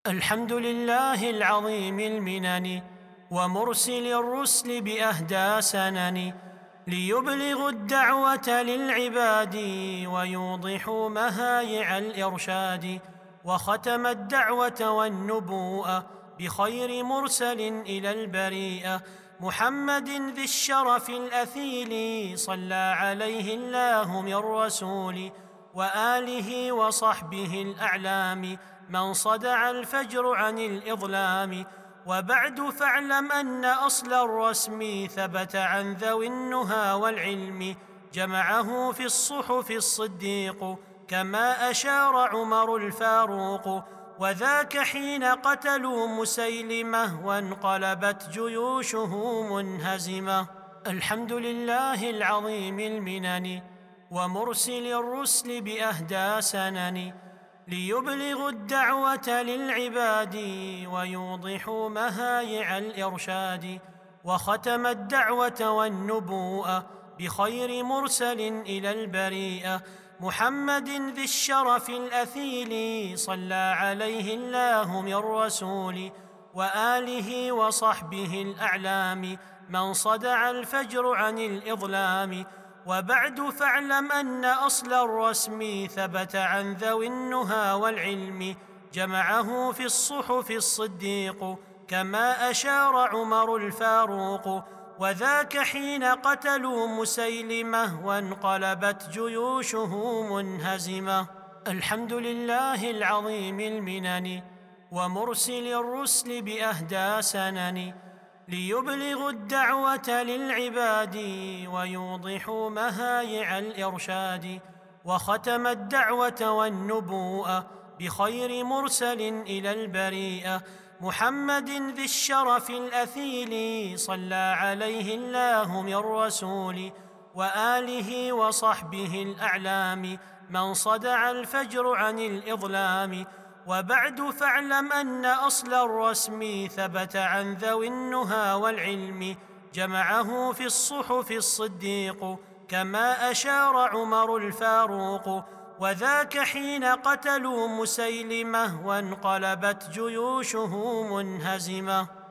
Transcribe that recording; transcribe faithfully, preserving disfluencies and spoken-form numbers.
الحمد لله العظيم المنن ومرسل الرسل بأهدى سنن ليبلغوا الدعوة للعباد ويوضحوا مهايع الإرشاد، وختم الدعوة والنبوءة بخير مرسل إلى البريئة محمد ذي الشرف الأثيل، صلى عليه الله من رسول وآله وصحبه الأعلام من صدع الفجر عن الإظلام. وبعد فاعلم أن أصل الرسم ثبت عن ذوي النهى والعلم، جمعه في الصحف الصديق كما أشار عمر الفاروق، وذاك حين قتلوا مسيلمة وانقلبت جيوشه منهزمة. الحمد لله العظيم المنن ومرسل الرسل بأهدى سنن ليبلغوا الدعوة للعباد ويوضحوا مهايع الإرشاد، وختم الدعوة والنبوءة بخير مرسل إلى البريئة محمد ذي الشرف الأثيل، صلى عليه الله من رسول وآله وصحبه الأعلام من صدع الفجر عن الإظلام. وبعد فاعلم أن أصل الرسم ثبت عن ذوي النهى والعلم، جمعه في الصحف الصديق كما أشار عمر الفاروق، وذاك حين قتلوا مسيلمة وانقلبت جيوشه منهزمة. الحمد لله العظيم المنن ومرسل الرسل بأهدى سنن ليبلغوا الدعوة للعباد ويوضحوا مهايع الإرشاد، وختم الدعوة والنبوءة بخير مرسل إلى البريئة محمد ذي الشرف الأثيل، صلى عليه الله من رسول وآله وصحبه الأعلام من صدع الفجر عن الإظلام. وبعد فاعلم أن أصل الرسم ثبت عن ذوي النهى والعلم، جمعه في الصحف الصديق كما أشار عمر الفاروق، وذاك حين قتلوا مسيلمة وانقلبت جيوشه منهزمة.